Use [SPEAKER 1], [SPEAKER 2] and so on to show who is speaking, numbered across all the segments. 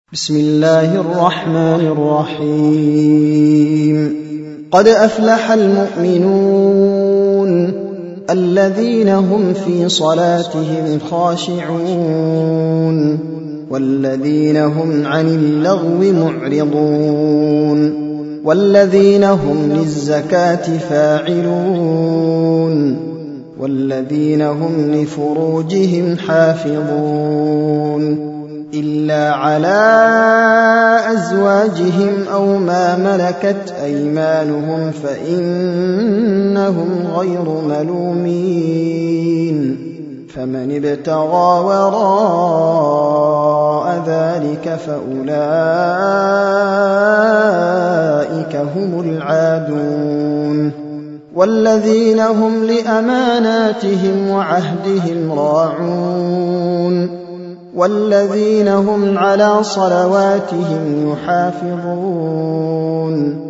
[SPEAKER 1] بسم الله الرحمن الرحيم قد أفلح المؤمنون الذين هم في صلاتهم خاشعون والذين هم عن اللغو معرضون والذين هم للزكاة فاعلون والذين هم لفروجهم حافظون إلا على أزواجهم أو ما ملكت أيمانهم فإنهم غير ملومين فمن ابتغى وراء ذلك فأولئك هم العادون والذين هم لأماناتهم وعهدهم راعون والذين هم على صلواتهم يحافظون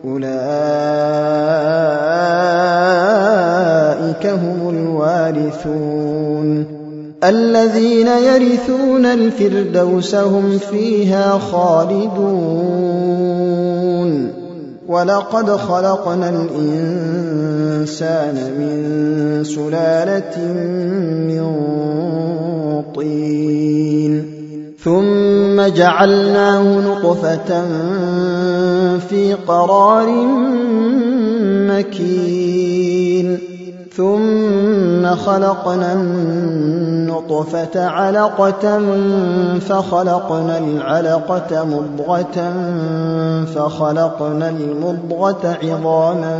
[SPEAKER 1] أولئك هم الوارثون الذين يرثون الفردوس هم فيها خالدون ولقد خلقنا الإنسان من سلالة من طين ثم جعلناه نطفة في قرار مكين ثم خلقنا النطفة علقة فخلقنا العلقة مضغة فخلقنا المضغة عظاما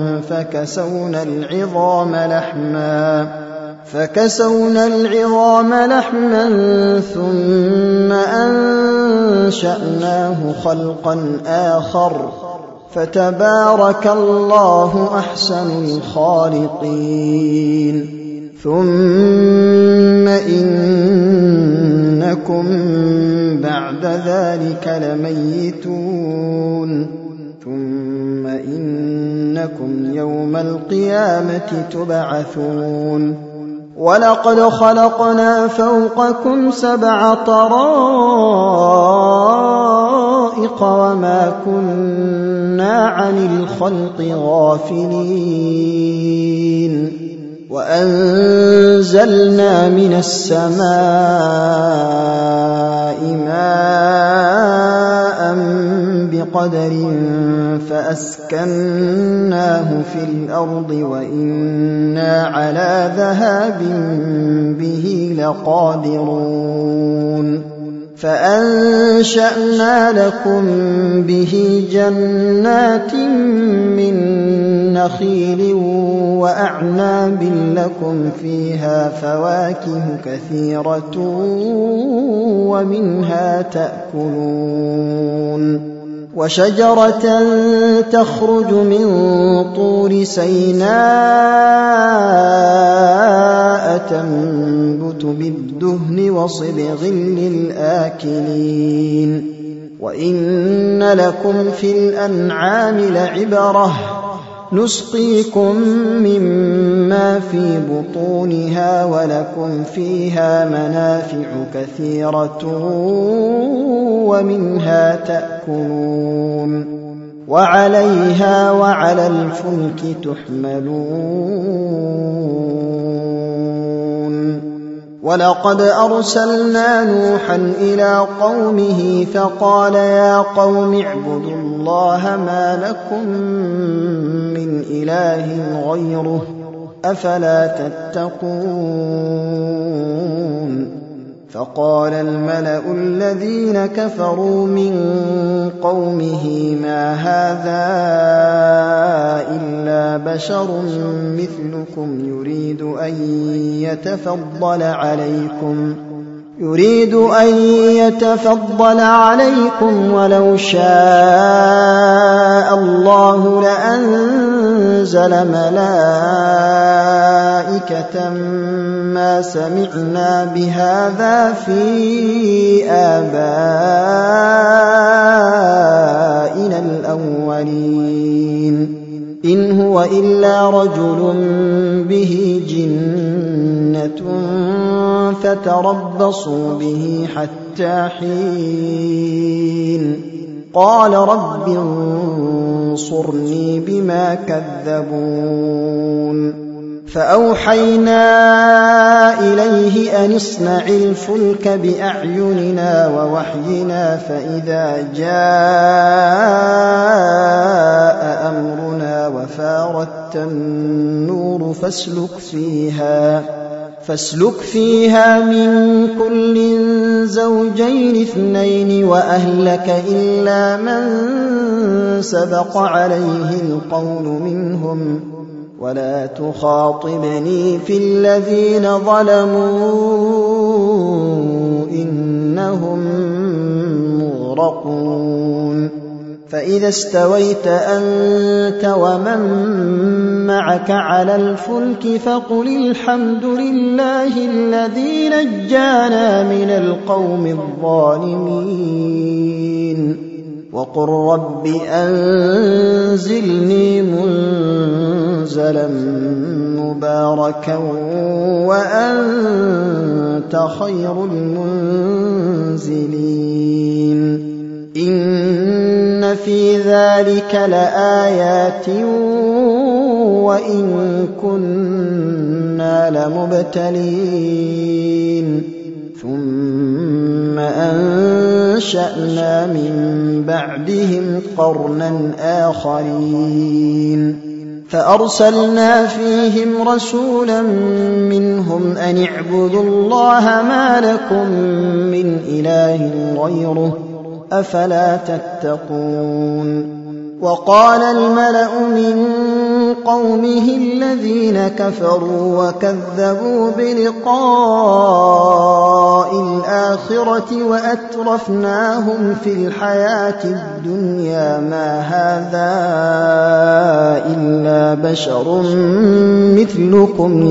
[SPEAKER 1] فكسونا العظام لحما ثم أنشأناه خلقا آخر فتبارك الله أحسن الخالقين ثم إنكم بعد ذلك لميتون ثم إنكم يوم القيامة تبعثون ولقد خلقنا فوقكم 7 طرائق وما كنا عن الخلق غافلين وأنزلنا من السماء ماء بقدر فأسكناه في الأرض وإنا على ذهاب به لقادرون فأنشأنا لكم به جنات من نخيل وأعناب لكم فيها فواكه كثيرة ومنها تأكلون وشجرة تخرج من طور سيناء تنبت بالدهن وصبغ للآكلين وإن لكم في الأنعام لعبرة نسقيكم مما في بطونها ولكم فيها منافع كثيرة ومنها تأكلون وعليها وعلى الفلك تحملون ولقد أرسلنا نوحا إلى قومه فقال يا قوم اعبدوا الله ما لكم من إله غيره أفلا تتقون فقال الملأ الذين كفروا من قومه ما هذا إلا بشر مثلكم يريد أن يتفضل عليكم ولو شاء الله لأنزل ملائكة ما سمعنا بهذا في آبائنا الأولين إن هو إلا رجل به جنة فتربصوا به حتى حين قال رب انصرني بما كذبون فأوحينا إليه أن اصنع الفلك بأعيننا ووحينا فإذا جاء أمرنا وفارت النور فاسلك فيها من كل زوجين اثنين وأهلك إلا من سبق عليه القول منهم ولا تخاطبني في الذين ظلموا إنهم مغرقون فإذا استويت أنت ومن معك على الفلك فقل الحمد لله الذي نجانا من القوم الظالمين وقل رب أنزلني منزلا مباركا وأنت خير المنزلين إن في ذلك لآيات وإن كنا لمبتلين ثم أنشأنا من بعدهم قرنا آخرين فأرسلنا فيهم رسولا منهم أن اعبدوا الله ما لكم من إله غيره أفلا تتقون وقال الملأ من قومه الذين كفروا وكذبوا بلقاء الآخرة وأترفناهم في الحياة الدنيا ما هذا إلا بشر مثلكم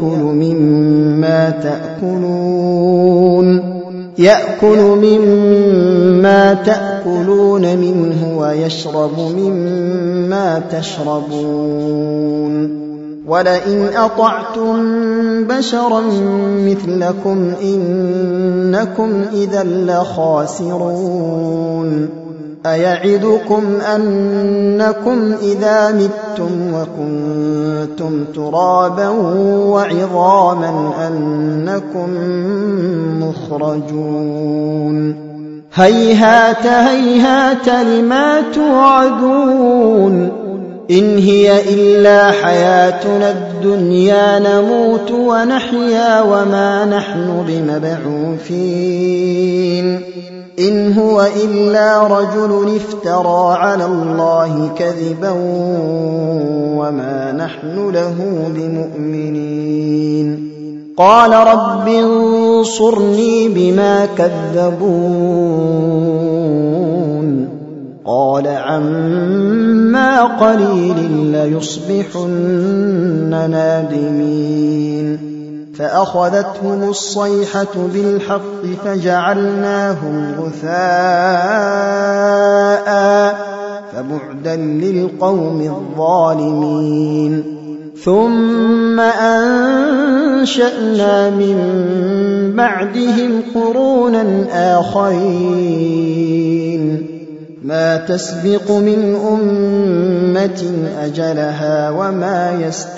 [SPEAKER 1] يأكل مما تأكلون منه ويشرب مما تشربون ولئن أطعتم بشرا مثلكم إنكم إذا لخاسرون أيعدكم أنكم إذا متم وكنتم ترابا وعظاما أنكم مخرجون هيهات لما توعدون إن هي إلا حياتنا الدنيا نموت ونحيا وما نحن بمبعوثين إن هو إلا رجل افترى على الله كذبا وما نحن له بمؤمنين قال رب انصرني بما كذبون قال عما قليل ليصبحن نادمين فأخذتهم الصيحة بالحق فجعلناهم غثاء فبعدا للقوم الظالمين ثم أنشأنا من بعدهم قرونا آخرين ما تسبق من أمة أجلها وما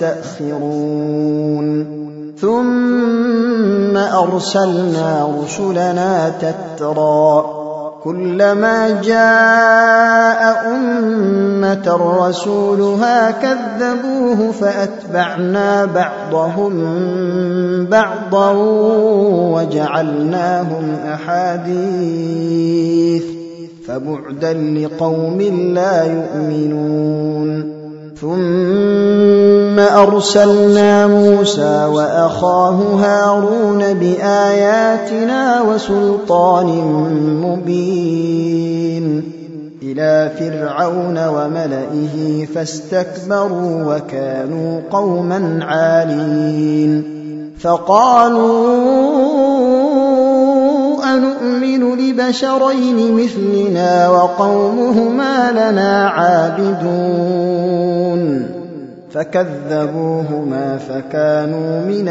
[SPEAKER 1] يستأخرون ثم أرسلنا رسلنا تترى كلما جاء أمة رسولها كذبوه فأتبعنا بعضهم بعضا وجعلناهم أحاديث فبعدا لقوم لا يؤمنون ثم أرسلنا موسى وأخاه هارون بآياتنا وسلطان مبين إلى فرعون وملئه فاستكبروا وكانوا قوما عالين فقالوا أنؤمن لبشرين مثلنا وقومهما لنا عابدون فكذبوهما فكانوا من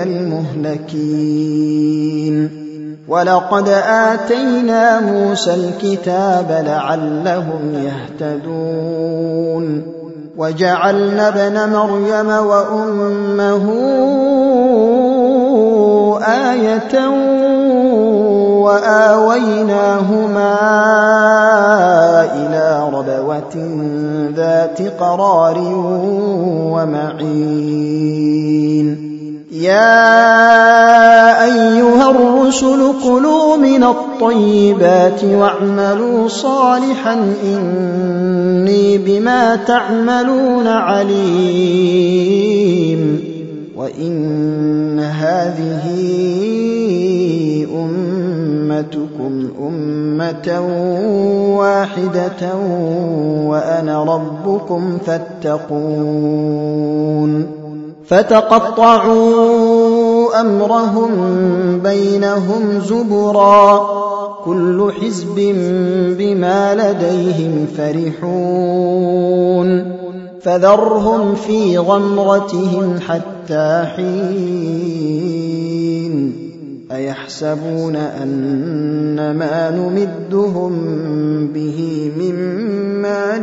[SPEAKER 1] المهلكين ولقد آتينا موسى الكتاب لعلهم يهتدون وجعلنا ابن مريم وأمه آية وآويناهما إلى ربوة ذات قرار ومعين يا أيها الرسل كلوا من الطيبات واعملوا صالحا إني بما تعملون عليم وإن هذه أمتكم أمة واحدة وأنا ربكم فاتقون فتقطعوا أمرهم بينهم زبرا كل حزب بما لديهم فرحون فذرهم في غمرتهم حتى حين أيحسبون أن ما نمدهم به من مال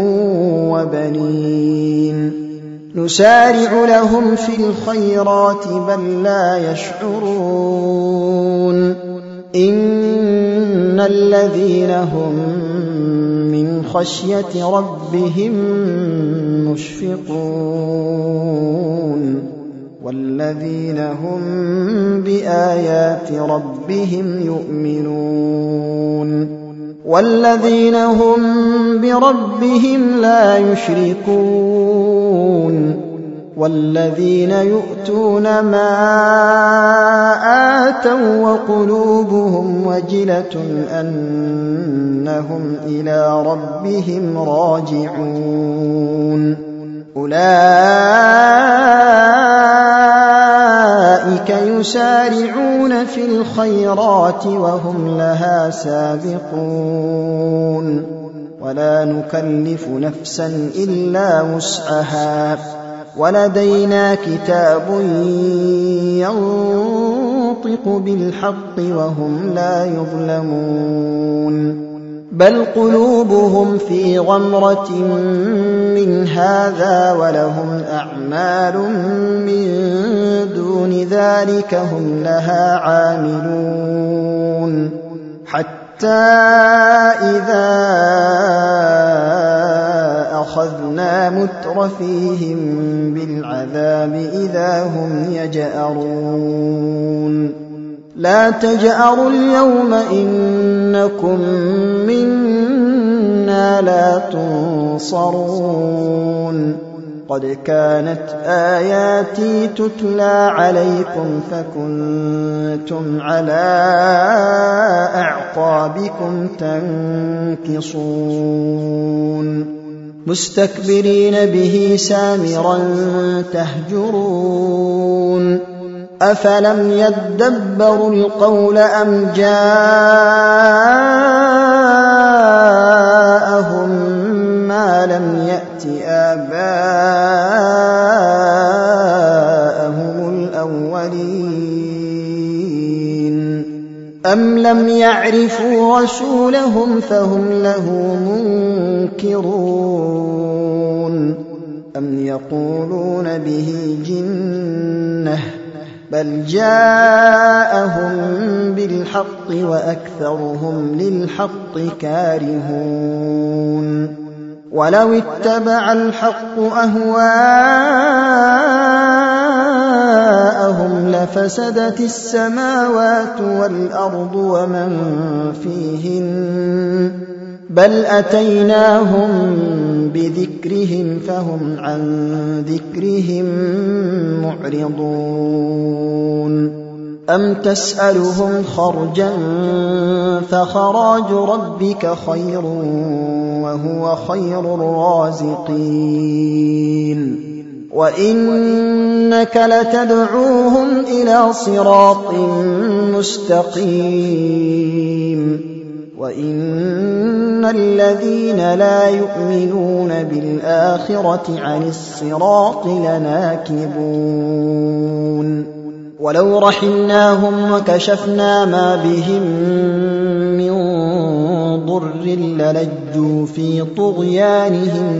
[SPEAKER 1] وبنين نسارع لهم في الخيرات بل لا يشعرون إن الذين هم من خشية ربهم مشفقون والذين هم بآيات ربهم يؤمنون والذين هم بربهم لا يشركون والذين يؤتون ما آتوا وقلوبهم وجلة أنهم إلى ربهم راجعون أولئك يسارعون في الخيرات وهم لها سابقون ولا نكلف نفسا إلا وسعها ولدينا كتاب ينطق بالحق وهم لا يظلمون بل قلوبهم في غمرة من هذا ولهم أعمال من دون ذلك هم لها عاملون حتى إذا أخذنا مترفيهم بالعذاب إذا هم يجأرون لا تجأروا اليوم إنكم منا لا تنصرون قد كانت آياتي تتلى عليكم فكنتم على أعقابكم تنكصون مستكبرين به سامرا تهجرون أفلم يدبروا القول أم جاءهم ما لم يأت آباءهم الأولين أم لم يعرفوا رسولهم فهم له منكرون أم يقولون به جنة بل جاءهم بالحق وأكثرهم للحق كارهون ولو اتبع الحق أهواءهم لفسدت السماوات والأرض ومن فيهن بل أتيناهم بذكرهم فهم عن ذكرهم معرضون أم تسألهم خرجا فخراج ربك خير وهو خير الرازقين وإنك لتدعوهم إلى صراط مستقيم وإن إن الذين لا يؤمنون بالآخرة عن الصراط لناكبون ولو رحمناهم وكشفنا ما بهم من ضر للجوا في طغيانهم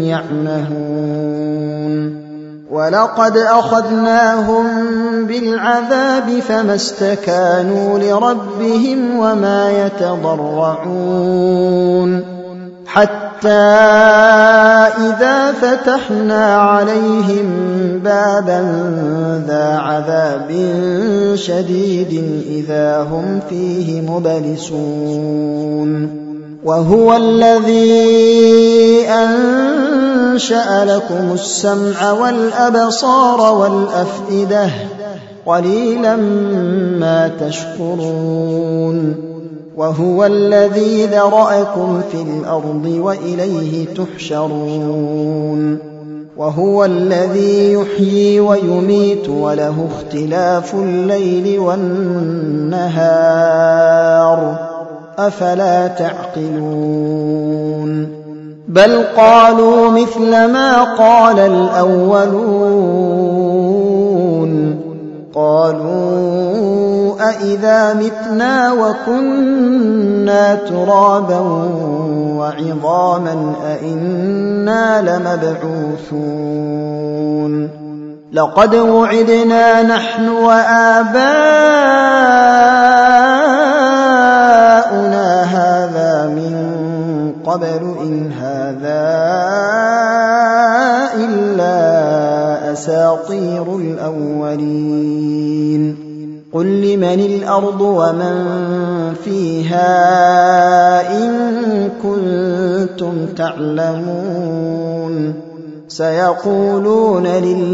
[SPEAKER 1] يعمهون ولقد أخذناهم بالعذاب فما استكانوا لربهم وما يتضرعون حتى إذا فتحنا عليهم بابا ذا عذاب شديد إذا هم فيه مبلسون وهو الذي أنشأ لكم السمع والأبصار والأفئدة قليلا ما تشكرون وهو الذي ذرأكم في الأرض وإليه تحشرون وهو الذي يحيي ويميت وله اختلاف الليل والنهار أفلا تعقلون بل قالوا مثل ما قال الأولون قالوا أإذا متنا وكنا ترابا وعظاما أإنا لمبعوثون لقد وعدنا نحن وآباؤنا هذا من قبل إن هذا إلا أساطير الأولين قل لمن الأرض ومن فيها إن كنتم تعلمون سيقولون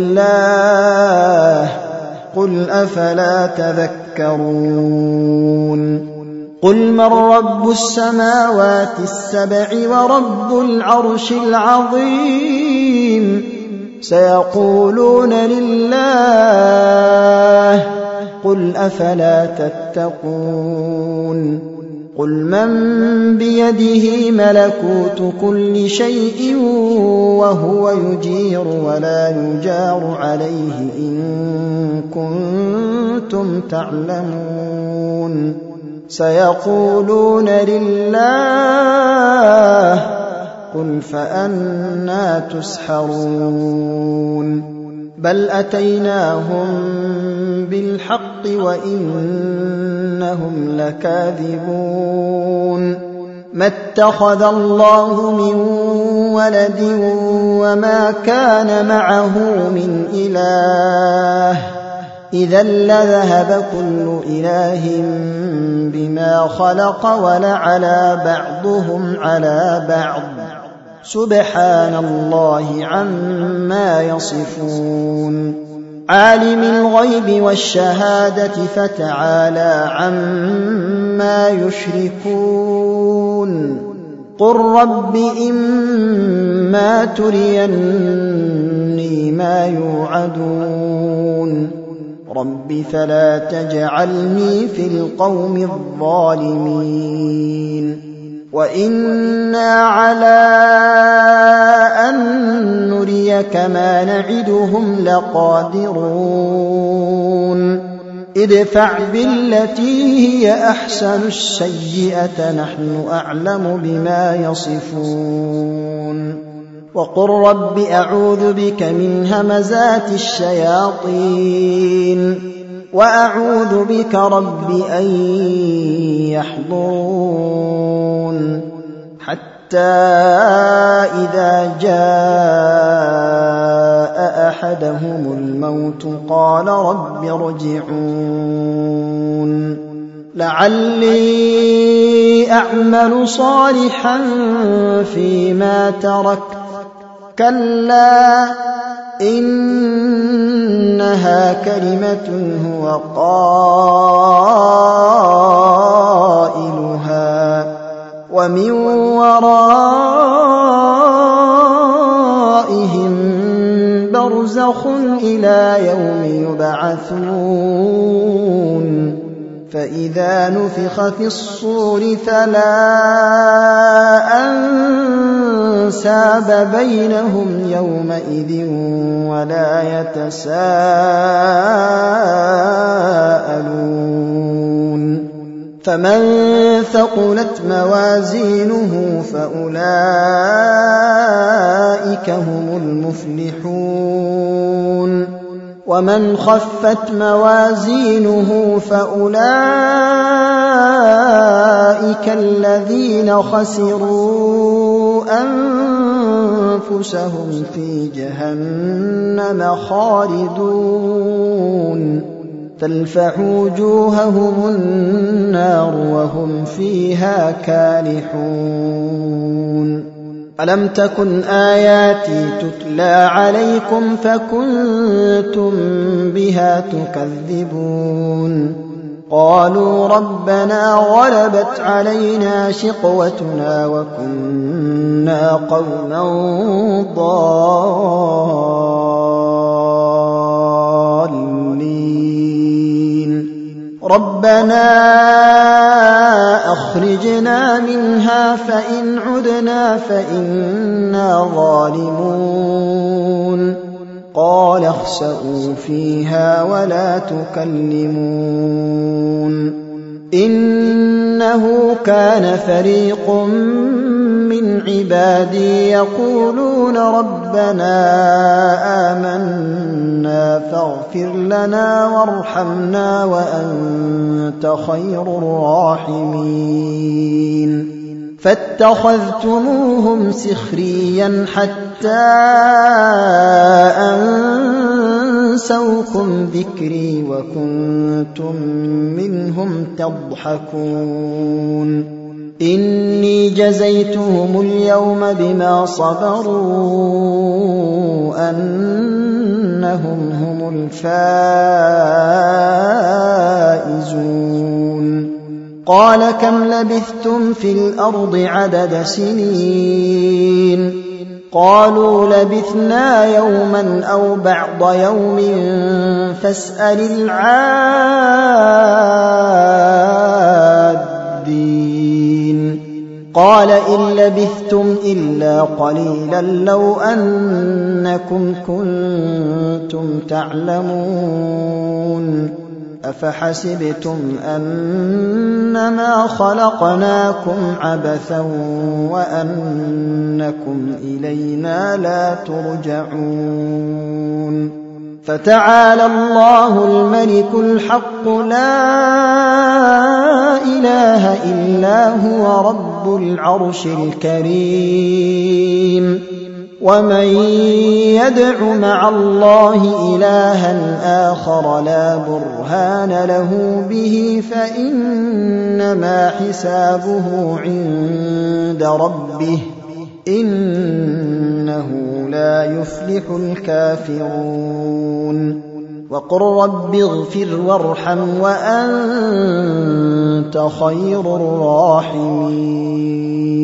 [SPEAKER 1] لله قل أفلا تذكرون قل من رب السماوات السبع ورب العرش العظيم سيقولون لله قل أفلا تتقون قل من بيده ملكوت كل شيء وهو يجير ولا يجار عليه إن كنتم تعلمون سيقولون لله قل فأنى تسحرون بل أتيناهم بالحق وإنهم لكاذبون ما اتخذ الله من ولد وما كان معه من إله إذا لذهب كل إله بما خلق ولعلى بعضهم على بعض سبحان الله عما يصفون عالم الغيب والشهادة فتعالى عما يشركون قل رب إما تريني ما يوعدون رب فلا تجعلني في القوم الظالمين وإنا على أن نريك ما نعدهم لقادرون ادفع بالتي هي أحسن السيئة نحن أعلم بما يصفون وقل رب أعوذ بك من همزات الشياطين وأعوذ بك رب أن يحضرون حتى إذا جاء أحدهم الموت قال رب ارجعون لعلي أعمل صالحا فيما تركت كلا إنها كلمة هو قائلها ومن ورائهم برزخ إلى يوم يبعثون فإذا نفخ في الصور فلا حساب بينهم يومئذ ولا يتساءلون فمن ثقلت موازينه فأولئك هم المفلحون ومن خفت موازينه فأولئك الذين خسروا أنفسهم في جهنم خالدون تلفح وجوههم النار وهم فيها كالحون ألم تكن آياتي تتلى عليكم فكنتم بها تكذبون قالوا ربنا غلبت علينا شقوتنا وكنا قوما ضالين ربنا أخرجنا منها فإن عدنا فإنا ظالمون قال اخسئوا فيها ولا تكلمون إنه كان فريق من عبادي يقولون ربنا آمنا فاغفر لنا وارحمنا وأنت خير الراحمين فاتخذتموهم سخريا حتى أنسوكم ذكري وكنتم منهم تضحكون إني جزيتهم اليوم بما صبروا أنهم هم الفائزون قال كم لبثتم في الأرض عدد سنين قالوا لبثنا يوما أو بعض يوم فاسأل العادين قال إن لبثتم إلا قليلا لو أنكم كنتم تعلمون أفحسبتم أنما خلقناكم عبثا وأنكم إلينا لا ترجعون فتعالى الله الملك الحق لا إله إلا هو رب العرش الكريم ومن يدع مع الله إلها آخر لا برهان له به فإنما حسابه عند ربه إنه لا يفلح الكافرون وقل رب اغفر وارحم وأنت خير الراحمين